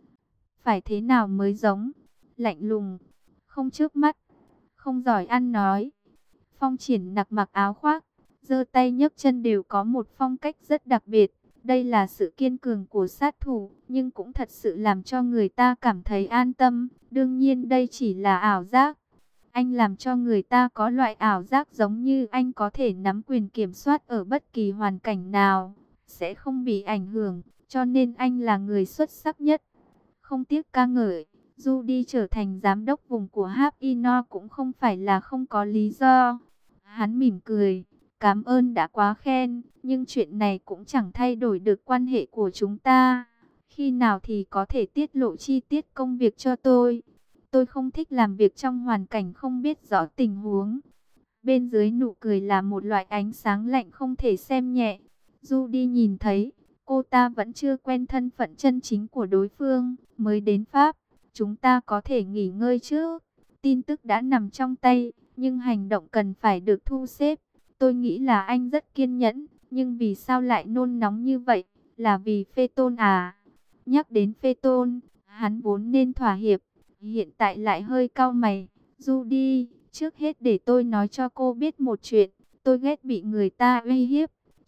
phải thế nào mới giống? Lạnh lùng, không chớp mắt, không giỏi ăn nói. Phong Triển Nặc mặc áo khoác, giơ tay nhấc chân đều có một phong cách rất đặc biệt. Đây là sự kiên cường của sát thủ, nhưng cũng thật sự làm cho người ta cảm thấy an tâm. Đương nhiên đây chỉ là ảo giác. Anh làm cho người ta có loại ảo giác giống như anh có thể nắm quyền kiểm soát ở bất kỳ hoàn cảnh nào, sẽ không bị ảnh hưởng, cho nên anh là người xuất sắc nhất. Không tiếc ca ngợi, Judy trở thành giám đốc vùng của Háp Ino cũng không phải là không có lý do. Hắn mỉm cười, cảm ơn đã quá khen, nhưng chuyện này cũng chẳng thay đổi được quan hệ của chúng ta. Khi nào thì có thể tiết lộ chi tiết công việc cho tôi? Tôi không thích làm việc trong hoàn cảnh không biết rõ tình huống. Bên dưới nụ cười là một loại ánh sáng lạnh không thể xem nhẹ. Judy nhìn thấy, cô ta vẫn chưa quen thân phận chân chính của đối phương, mới đến Pháp. Chúng ta có thể nghỉ ngơi trước. Tin tức đã nằm trong tay, nhưng hành động cần phải được thu xếp. Tôi nghĩ là anh rất kiên nhẫn, nhưng vì sao lại nôn nóng như vậy? Là vì Phê Tôn à? Nhắc đến Phê Tôn, hắn vốn nên thỏa hiệp. Hiện tại lại hơi cau mày. Judy, trước hết để tôi nói cho cô biết một chuyện. Tôi ghét bị người ta uy hiếp.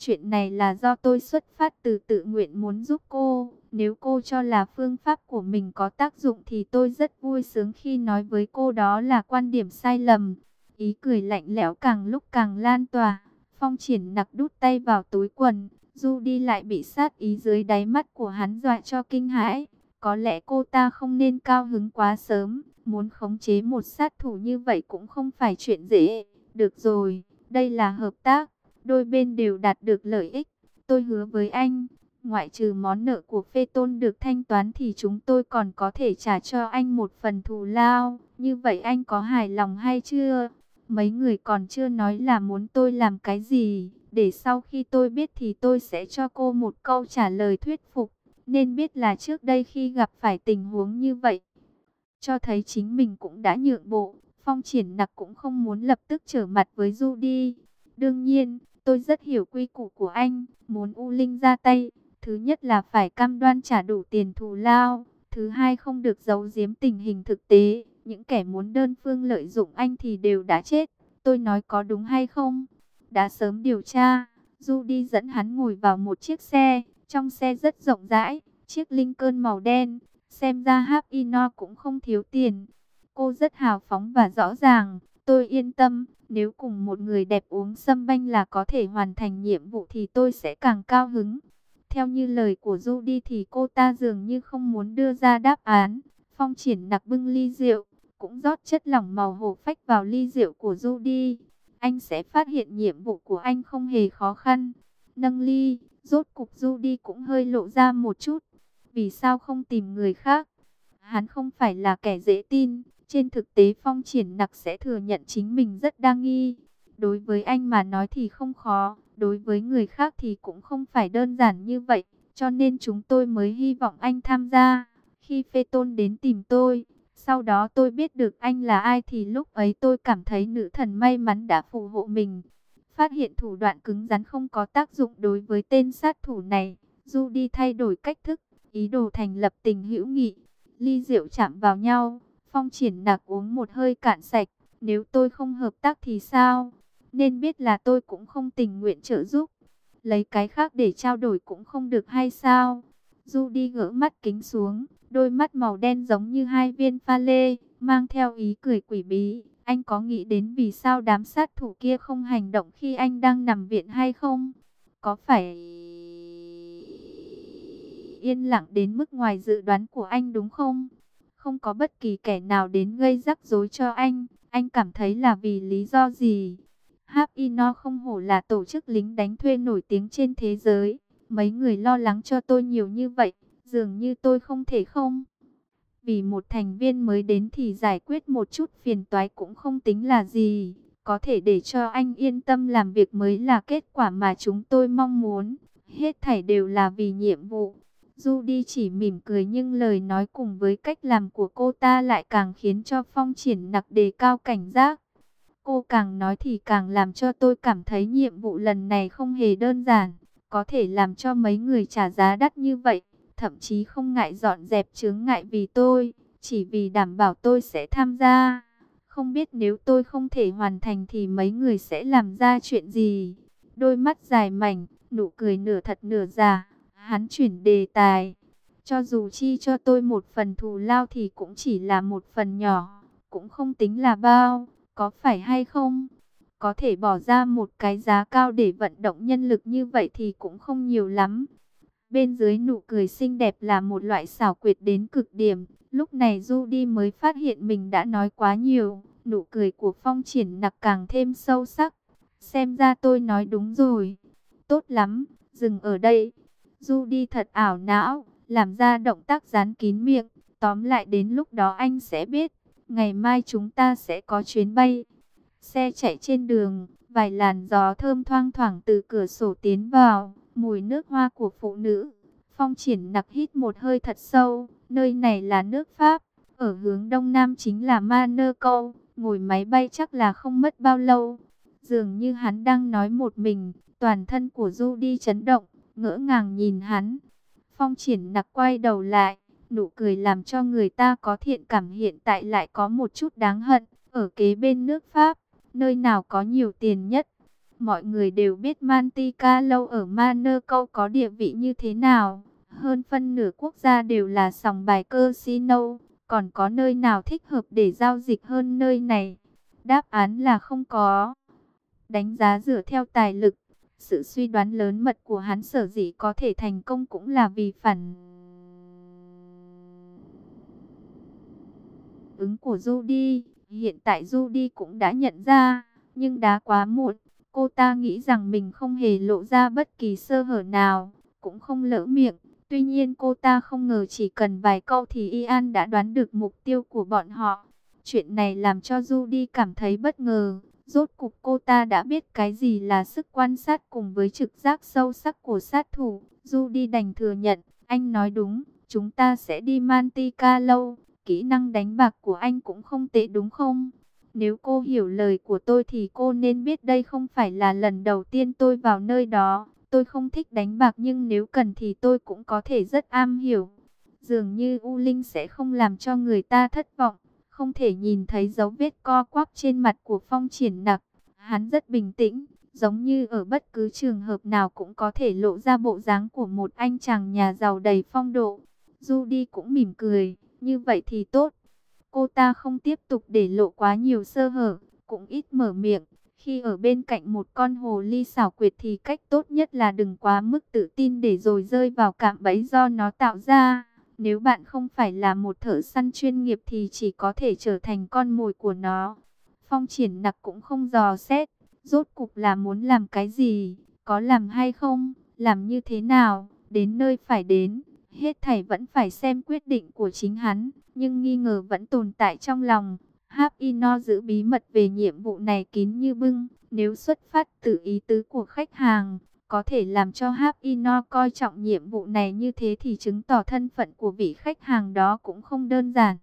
Chuyện này là do tôi xuất phát từ tự nguyện muốn giúp cô. Nếu cô cho là phương pháp của mình có tác dụng thì tôi rất vui sướng khi nói với cô đó là quan điểm sai lầm. Ý cười lạnh lẽo càng lúc càng lan tỏa. Phong Triển Nặc đút tay vào túi quần. Judy lại bị sát ý dưới đáy mắt của hắn dọa cho kinh hãi. Có lẽ cô ta không nên cao hứng quá sớm. Muốn khống chế một sát thủ như vậy cũng không phải chuyện dễ. Được rồi, đây là hợp tác. Đôi bên đều đạt được lợi ích. Tôi hứa với anh, ngoại trừ món nợ của Phê Tôn được thanh toán thì chúng tôi còn có thể trả cho anh một phần thù lao. Như vậy anh có hài lòng hay chưa? Mấy người còn chưa nói là muốn tôi làm cái gì. Để sau khi tôi biết thì tôi sẽ cho cô một câu trả lời thuyết phục. Nên biết là trước đây khi gặp phải tình huống như vậy, cho thấy chính mình cũng đã nhượng bộ. Phong Triển Nặc cũng không muốn lập tức trở mặt với Judy. Đương nhiên, tôi rất hiểu quy củ của anh. Muốn U Linh ra tay, thứ nhất là phải cam đoan trả đủ tiền thù lao. Thứ hai không được giấu giếm tình hình thực tế. Những kẻ muốn đơn phương lợi dụng anh thì đều đã chết. Tôi nói có đúng hay không? Đã sớm điều tra. Judy dẫn hắn ngồi vào một chiếc xe. Trong xe rất rộng rãi. Chiếc Lincoln màu đen. Xem ra Hapino cũng không thiếu tiền. Cô rất hào phóng và rõ ràng. Tôi yên tâm, nếu cùng một người đẹp uống sâm banh là có thể hoàn thành nhiệm vụ thì tôi sẽ càng cao hứng. Theo như lời của Judy thì cô ta dường như không muốn đưa ra đáp án. Phong Triển Nặc bưng ly rượu, cũng rót chất lỏng màu hổ phách vào ly rượu của Judy. Anh sẽ phát hiện nhiệm vụ của anh không hề khó khăn. Nâng ly, rốt cục Judy cũng hơi lộ ra một chút. Vì sao không tìm người khác? Hắn không phải là kẻ dễ tin. Trên thực tế Phong Triển Nặc sẽ thừa nhận chính mình rất đa nghi. Đối với anh mà nói thì không khó. Đối với người khác thì cũng không phải đơn giản như vậy. Cho nên chúng tôi mới hy vọng anh tham gia. Khi Phê Tôn đến tìm tôi, sau đó tôi biết được anh là ai thì lúc ấy tôi cảm thấy nữ thần may mắn đã phù hộ mình. Phát hiện thủ đoạn cứng rắn không có tác dụng đối với tên sát thủ này. Judy thay đổi cách thức, ý đồ thành lập tình hữu nghị. Ly rượu chạm vào nhau, Phong Triển Nặc uống một hơi cạn sạch. Nếu tôi không hợp tác thì sao? Nên biết là tôi cũng không tình nguyện trợ giúp. Lấy cái khác để trao đổi cũng không được hay sao? Judy gỡ mắt kính xuống, đôi mắt màu đen giống như hai viên pha lê, mang theo ý cười quỷ bí. Anh có nghĩ đến vì sao đám sát thủ kia không hành động khi anh đang nằm viện hay không? Có phải yên lặng đến mức ngoài dự đoán của anh đúng không? Không có bất kỳ kẻ nào đến gây rắc rối cho anh cảm thấy là vì lý do gì? Hapino không hổ là tổ chức lính đánh thuê nổi tiếng trên thế giới. Mấy người lo lắng cho tôi nhiều như vậy, dường như tôi không thể không. Vì một thành viên mới đến thì giải quyết một chút phiền toái cũng không tính là gì. Có thể để cho anh yên tâm làm việc mới là kết quả mà chúng tôi mong muốn. Hết thảy đều là vì nhiệm vụ. Judy chỉ mỉm cười nhưng lời nói cùng với cách làm của cô ta lại càng khiến cho Phong Triển Nặc đề cao cảnh giác. Cô càng nói thì càng làm cho tôi cảm thấy nhiệm vụ lần này không hề đơn giản. Có thể làm cho mấy người trả giá đắt như vậy. Thậm chí không ngại dọn dẹp chướng ngại vì tôi. Chỉ vì đảm bảo tôi sẽ tham gia. Không biết nếu tôi không thể hoàn thành thì mấy người sẽ làm ra chuyện gì. Đôi mắt dài mảnh, nụ cười nửa thật nửa giả. Hắn chuyển đề tài. Cho dù chi cho tôi một phần thù lao thì cũng chỉ là một phần nhỏ. Cũng không tính là bao. Có phải hay không? Có thể bỏ ra một cái giá cao để vận động nhân lực như vậy thì cũng không nhiều lắm. Bên dưới nụ cười xinh đẹp là một loại xảo quyệt đến cực điểm. Lúc này Judy mới phát hiện mình đã nói quá nhiều. Nụ cười của Phong Triển Nặc càng thêm sâu sắc. Xem ra tôi nói đúng rồi. Tốt lắm, dừng ở đây. Judy thật ảo não, làm ra động tác dán kín miệng. Tóm lại đến lúc đó anh sẽ biết. Ngày mai chúng ta sẽ có chuyến bay. Xe chạy trên đường, vài làn gió thơm thoang thoảng từ cửa sổ tiến vào, mùi nước hoa của phụ nữ. Phong Triển Nặc hít một hơi thật sâu, nơi này là nước Pháp, ở hướng đông nam chính là Monaco, ngồi máy bay chắc là không mất bao lâu. Dường như hắn đang nói một mình, toàn thân của Judy chấn động, ngỡ ngàng nhìn hắn. Phong Triển Nặc quay đầu lại, nụ cười làm cho người ta có thiện cảm hiện tại lại có một chút đáng hận. Ở kế bên nước Pháp, nơi nào có nhiều tiền nhất? Mọi người đều biết Mantika lâu ở Monaco có địa vị như thế nào. Hơn phân nửa quốc gia đều là sòng bài casino. Còn có nơi nào thích hợp để giao dịch hơn nơi này? Đáp án là không có. Đánh giá dựa theo tài lực, sự suy đoán lớn mật của hắn sở dĩ có thể thành công cũng là vì phản ứng của Judy. Hiện tại Judy cũng đã nhận ra, nhưng đã quá muộn. Cô ta nghĩ rằng mình không hề lộ ra bất kỳ sơ hở nào, cũng không lỡ miệng. Tuy nhiên cô ta không ngờ chỉ cần vài câu thì Ian đã đoán được mục tiêu của bọn họ. Chuyện này làm cho Judy cảm thấy bất ngờ. Rốt cục cô ta đã biết cái gì là sức quan sát cùng với trực giác sâu sắc của sát thủ. Judy đành thừa nhận, anh nói đúng, chúng ta sẽ đi Mantika lâu. Kỹ năng đánh bạc của anh cũng không tệ đúng không? Nếu cô hiểu lời của tôi thì cô nên biết đây không phải là lần đầu tiên tôi vào nơi đó. Tôi không thích đánh bạc nhưng nếu cần thì tôi cũng có thể rất am hiểu. Dường như U Linh sẽ không làm cho người ta thất vọng. Không thể nhìn thấy dấu vết co quắp trên mặt của Phong Triển Nặc. Hắn rất bình tĩnh, giống như ở bất cứ trường hợp nào cũng có thể lộ ra bộ dáng của một anh chàng nhà giàu đầy phong độ. Judy cũng mỉm cười, như vậy thì tốt. Cô ta không tiếp tục để lộ quá nhiều sơ hở, cũng ít mở miệng. Khi ở bên cạnh một con hồ ly xảo quyệt thì cách tốt nhất là đừng quá mức tự tin để rồi rơi vào cạm bẫy do nó tạo ra. Nếu bạn không phải là một thợ săn chuyên nghiệp thì chỉ có thể trở thành con mồi của nó. Phong Triển Nặc cũng không dò xét, rốt cục là muốn làm cái gì, có làm hay không, làm như thế nào, đến nơi phải đến. Hết thảy vẫn phải xem quyết định của chính hắn, nhưng nghi ngờ vẫn tồn tại trong lòng. Háp Ino giữ bí mật về nhiệm vụ này kín như bưng, nếu xuất phát từ ý tứ của khách hàng, có thể làm cho Háp Ino coi trọng nhiệm vụ này như thế thì chứng tỏ thân phận của vị khách hàng đó cũng không đơn giản.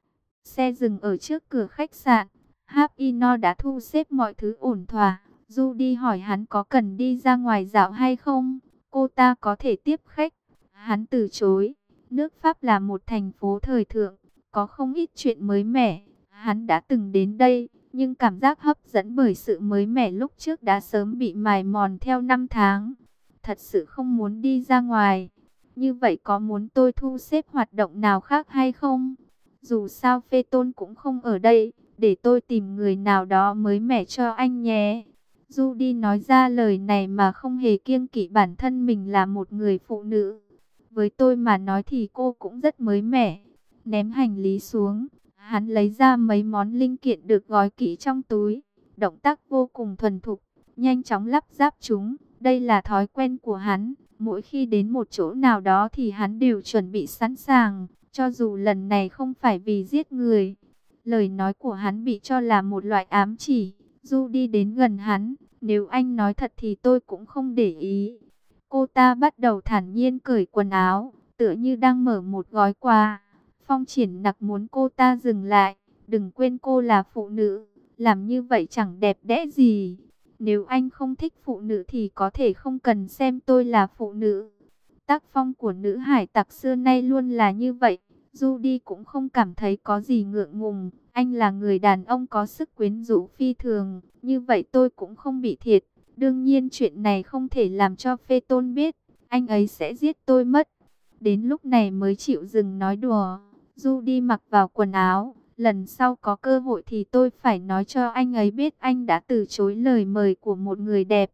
Xe dừng ở trước cửa khách sạn, Háp Ino đã thu xếp mọi thứ ổn thỏa. Judy hỏi hắn có cần đi ra ngoài dạo hay không, cô ta có thể tiếp khách. Hắn từ chối, nước Pháp là một thành phố thời thượng, có không ít chuyện mới mẻ. Hắn đã từng đến đây, nhưng cảm giác hấp dẫn bởi sự mới mẻ lúc trước đã sớm bị mài mòn theo năm tháng. Thật sự không muốn đi ra ngoài. Như vậy có muốn tôi thu xếp hoạt động nào khác hay không? Dù sao Phê Tôn cũng không ở đây, để tôi tìm người nào đó mới mẻ cho anh nhé. Judy nói ra lời này mà không hề kiêng kỵ bản thân mình là một người phụ nữ. Với tôi mà nói thì cô cũng rất mới mẻ. Ném hành lý xuống, hắn lấy ra mấy món linh kiện được gói kỹ trong túi. Động tác vô cùng thuần thục, nhanh chóng lắp ráp chúng. Đây là thói quen của hắn. Mỗi khi đến một chỗ nào đó thì hắn đều chuẩn bị sẵn sàng. Cho dù lần này không phải vì giết người. Lời nói của hắn bị cho là một loại ám chỉ. Judy đến gần hắn. Nếu anh nói thật thì tôi cũng không để ý. Cô ta bắt đầu thản nhiên cởi quần áo, tựa như đang mở một gói quà. Phong Triển Nặc muốn cô ta dừng lại. Đừng quên cô là phụ nữ. Làm như vậy chẳng đẹp đẽ gì. Nếu anh không thích phụ nữ thì có thể không cần xem tôi là phụ nữ. Tác phong của nữ hải tặc xưa nay luôn là như vậy. Judy cũng không cảm thấy có gì ngượng ngùng. Anh là người đàn ông có sức quyến rũ phi thường. Như vậy tôi cũng không bị thiệt. Đương nhiên chuyện này không thể làm cho Phê Tôn biết. Anh ấy sẽ giết tôi mất. Đến lúc này mới chịu dừng nói đùa. Judy mặc vào quần áo. Lần sau có cơ hội thì tôi phải nói cho anh ấy biết anh đã từ chối lời mời của một người đẹp.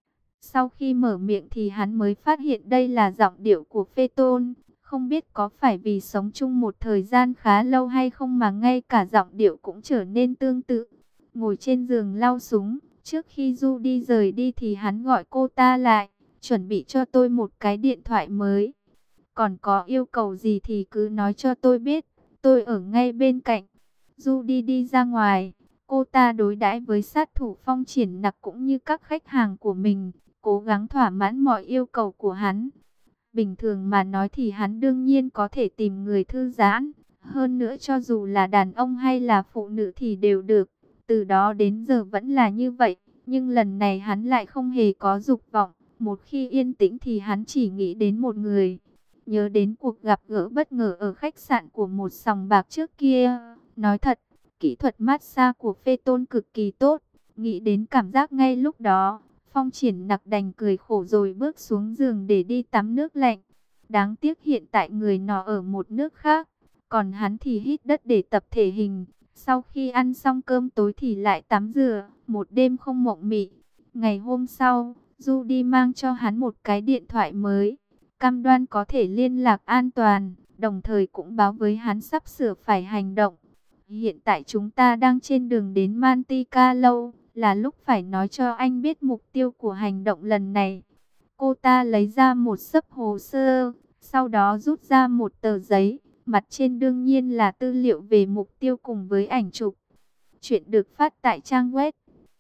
Sau khi mở miệng thì hắn mới phát hiện đây là giọng điệu của Phê Tôn. Không biết có phải vì sống chung một thời gian khá lâu hay không mà ngay cả giọng điệu cũng trở nên tương tự. Ngồi trên giường lau súng, trước khi Judy rời đi thì hắn gọi cô ta lại, chuẩn bị cho tôi một cái điện thoại mới. Còn có yêu cầu gì thì cứ nói cho tôi biết, tôi ở ngay bên cạnh. Judy đi ra ngoài, cô ta đối đãi với sát thủ Phong Triển Nặc cũng như các khách hàng của mình, cố gắng thỏa mãn mọi yêu cầu của hắn. Bình thường mà nói thì hắn đương nhiên có thể tìm người thư giãn. Hơn nữa cho dù là đàn ông hay là phụ nữ thì đều được. Từ đó đến giờ vẫn là như vậy. Nhưng lần này hắn lại không hề có dục vọng. Một khi yên tĩnh thì hắn chỉ nghĩ đến một người. Nhớ đến cuộc gặp gỡ bất ngờ ở khách sạn của một sòng bạc trước kia. Nói thật, kỹ thuật massage của Phê Tôn cực kỳ tốt. Nghĩ đến cảm giác ngay lúc đó, Phong Triển Nặc đành cười khổ rồi bước xuống giường để đi tắm nước lạnh. Đáng tiếc hiện tại người nọ ở một nước khác, còn hắn thì hít đất để tập thể hình. Sau khi ăn xong cơm tối thì lại tắm rửa, một đêm không mộng mị. Ngày hôm sau, Judy mang cho hắn một cái điện thoại mới, cam đoan có thể liên lạc an toàn, đồng thời cũng báo với hắn sắp sửa phải hành động. Hiện tại chúng ta đang trên đường đến Monte Carlo, là lúc phải nói cho anh biết mục tiêu của hành động lần này. Cô ta lấy ra một xấp hồ sơ, sau đó rút ra một tờ giấy, mặt trên đương nhiên là tư liệu về mục tiêu cùng với ảnh chụp. Chuyện được phát tại trang web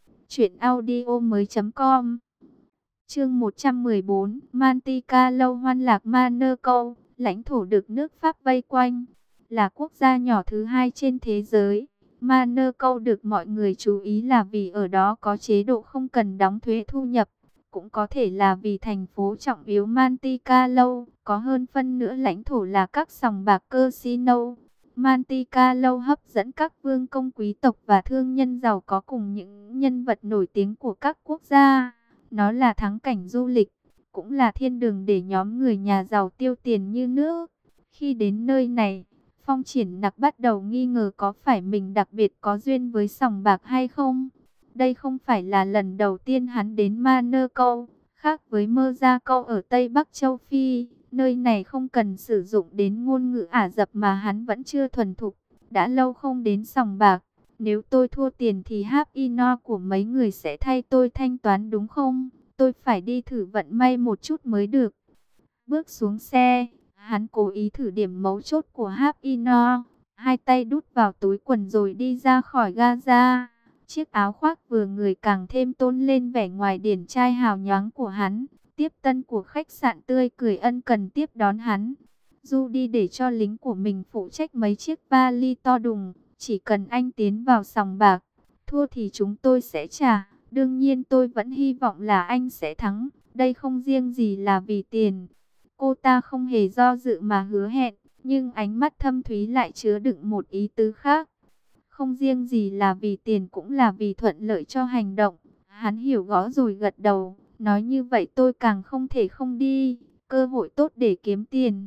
truyệnaudiomoi.com. Chương 114, Monte Carlo hoan lạc Monaco, lãnh thổ được nước Pháp vây quanh, là quốc gia nhỏ thứ hai trên thế giới. Monaco được mọi người chú ý là vì ở đó có chế độ không cần đóng thuế thu nhập, cũng có thể là vì thành phố trọng yếu Monte Carlo có hơn phân nửa lãnh thổ là các sòng bạc casino. Monte Carlo hấp dẫn các vương công quý tộc và thương nhân giàu có cùng những nhân vật nổi tiếng của các quốc gia. Nó là thắng cảnh du lịch, cũng là thiên đường để nhóm người nhà giàu tiêu tiền như nước. Khi đến nơi này, Phong Triển Nặc bắt đầu nghi ngờ có phải mình đặc biệt có duyên với sòng bạc hay không. Đây không phải là lần đầu tiên hắn đến Monaco, khác với Monaco ở Tây Bắc châu Phi. Nơi này không cần sử dụng đến ngôn ngữ Ả Rập mà hắn vẫn chưa thuần thục. Đã lâu không đến sòng bạc, nếu tôi thua tiền thì Hap-Ino của mấy người sẽ thay tôi thanh toán đúng không? Tôi phải đi thử vận may một chút mới được. Bước xuống xe, hắn cố ý thử điểm mấu chốt của Hap-Ino. Hai tay đút vào túi quần rồi đi ra khỏi Gaza. Chiếc áo khoác vừa người càng thêm tôn lên vẻ ngoài điển trai hào nhoáng của hắn. Tiếp tân của khách sạn tươi cười ân cần tiếp đón hắn. Judy để cho lính của mình phụ trách mấy chiếc vali to đùng. Chỉ cần anh tiến vào sòng bạc, thua thì chúng tôi sẽ trả. Đương nhiên tôi vẫn hy vọng là anh sẽ thắng. Đây không riêng gì là vì tiền. Cô ta không hề do dự mà hứa hẹn, nhưng ánh mắt thâm thúy lại chứa đựng một ý tứ khác. Không riêng gì là vì tiền cũng là vì thuận lợi cho hành động. Hắn hiểu rõ rồi gật đầu, nói như vậy tôi càng không thể không đi. Cơ hội tốt để kiếm tiền.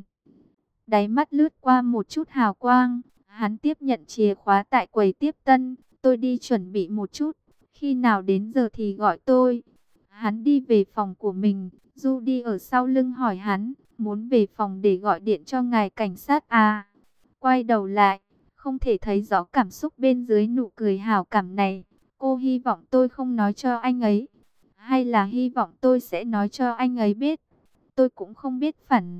Đáy mắt lướt qua một chút hào quang. Hắn tiếp nhận chìa khóa tại quầy tiếp tân. Tôi đi chuẩn bị một chút. Khi nào đến giờ thì gọi tôi. Hắn đi về phòng của mình. Judy ở sau lưng hỏi hắn. Muốn về phòng để gọi điện cho ngài cảnh sát à? Quay đầu lại. Không thể thấy rõ cảm xúc bên dưới nụ cười hào cảm này. Cô hy vọng tôi không nói cho anh ấy. Hay là hy vọng tôi sẽ nói cho anh ấy biết. Tôi cũng không biết phản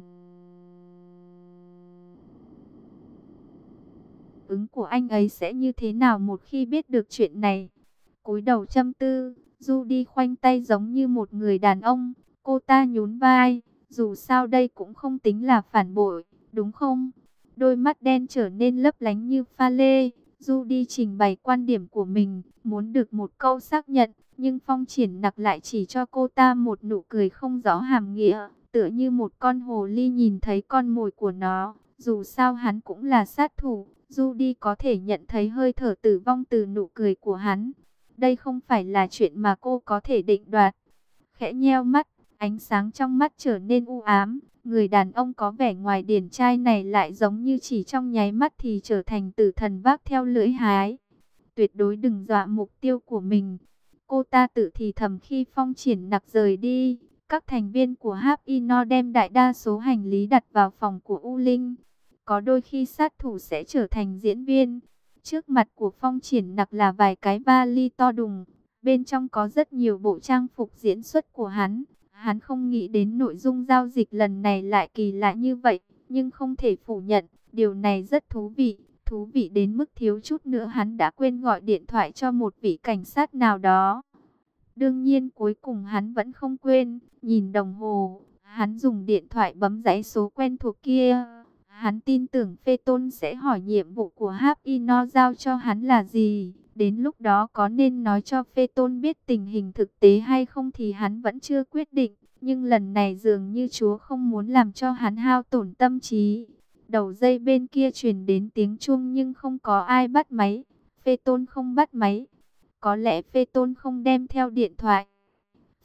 ứng của anh ấy sẽ như thế nào một khi biết được chuyện này. Cúi đầu châm tư, Judy khoanh tay giống như một người đàn ông. Cô ta nhún vai, dù sao đây cũng không tính là phản bội, đúng không? Đôi mắt đen trở nên lấp lánh như pha lê. Judy trình bày quan điểm của mình, muốn được một câu xác nhận, nhưng Phong Triển Nặc lại chỉ cho cô ta một nụ cười không rõ hàm nghĩa, tựa như một con hồ ly nhìn thấy con mồi của nó. Dù sao hắn cũng là sát thủ, Judy có thể nhận thấy hơi thở tử vong từ nụ cười của hắn. Đây không phải là chuyện mà cô có thể định đoạt. Khẽ nheo mắt, ánh sáng trong mắt trở nên u ám. Người đàn ông có vẻ ngoài điển trai này lại giống như chỉ trong nháy mắt thì trở thành tử thần vác theo lưỡi hái. Tuyệt đối đừng dọa mục tiêu của mình. Cô ta tự thì thầm khi Phong Triển Nặc rời đi. Các thành viên của Hap-Ino đem đại đa số hành lý đặt vào phòng của U Linh. Có đôi khi sát thủ sẽ trở thành diễn viên. Trước mặt của Phong Triển Nặc là vài cái vali to đùng. Bên trong có rất nhiều bộ trang phục diễn xuất của hắn. Hắn không nghĩ đến nội dung giao dịch lần này lại kỳ lạ như vậy. Nhưng không thể phủ nhận, điều này rất thú vị. Thú vị đến mức thiếu chút nữa hắn đã quên gọi điện thoại cho một vị cảnh sát nào đó. Đương nhiên cuối cùng hắn vẫn không quên. Nhìn đồng hồ, hắn dùng điện thoại bấm dãy số quen thuộc kia. Hắn tin tưởng Phê Tôn sẽ hỏi nhiệm vụ của Hap-Ino giao cho hắn là gì. Đến lúc đó có nên nói cho Phê Tôn biết tình hình thực tế hay không thì hắn vẫn chưa quyết định. Nhưng lần này dường như Chúa không muốn làm cho hắn hao tổn tâm trí. Đầu dây bên kia truyền đến tiếng chuông nhưng không có ai bắt máy. Phê Tôn không bắt máy. Có lẽ Phê Tôn không đem theo điện thoại.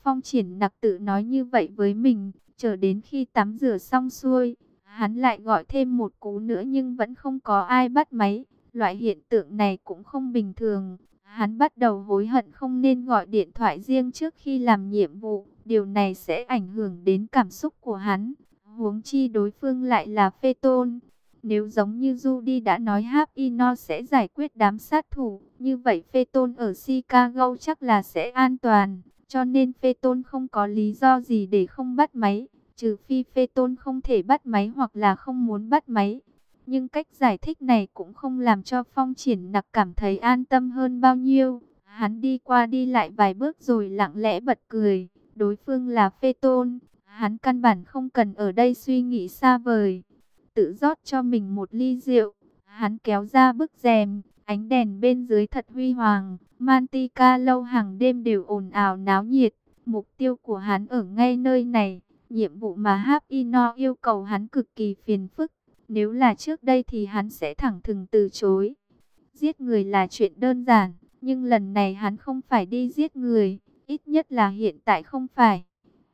Phong Triển Nặc tự nói như vậy với mình. Chờ đến khi tắm rửa xong xuôi, hắn lại gọi thêm một cú nữa nhưng vẫn không có ai bắt máy. Loại hiện tượng này cũng không bình thường. Hắn bắt đầu hối hận không nên gọi điện thoại riêng trước khi làm nhiệm vụ. Điều này sẽ ảnh hưởng đến cảm xúc của hắn. Huống chi đối phương lại là Phê Tôn. Nếu giống như Judy đã nói Hapino sẽ giải quyết đám sát thủ, như vậy Phê Tôn ở Chicago chắc là sẽ an toàn. Cho nên Phê Tôn không có lý do gì để không bắt máy, trừ phi Phê Tôn không thể bắt máy hoặc là không muốn bắt máy. Nhưng cách giải thích này cũng không làm cho Phong Triển Nặc cảm thấy an tâm hơn bao nhiêu. Hắn đi qua đi lại vài bước rồi lặng lẽ bật cười. Đối phương là Phê Tôn, hắn căn bản không cần ở đây suy nghĩ xa vời. Tự rót cho mình một ly rượu, hắn kéo ra bức rèm, ánh đèn bên dưới thật huy hoàng. Mantica lâu hàng đêm đều ồn ào náo nhiệt. Mục tiêu của hắn ở ngay nơi này. Nhiệm vụ mà Hapino yêu cầu hắn cực kỳ phiền phức. Nếu là trước đây thì hắn sẽ thẳng thừng từ chối. Giết người là chuyện đơn giản, nhưng lần này hắn không phải đi giết người, ít nhất là hiện tại không phải.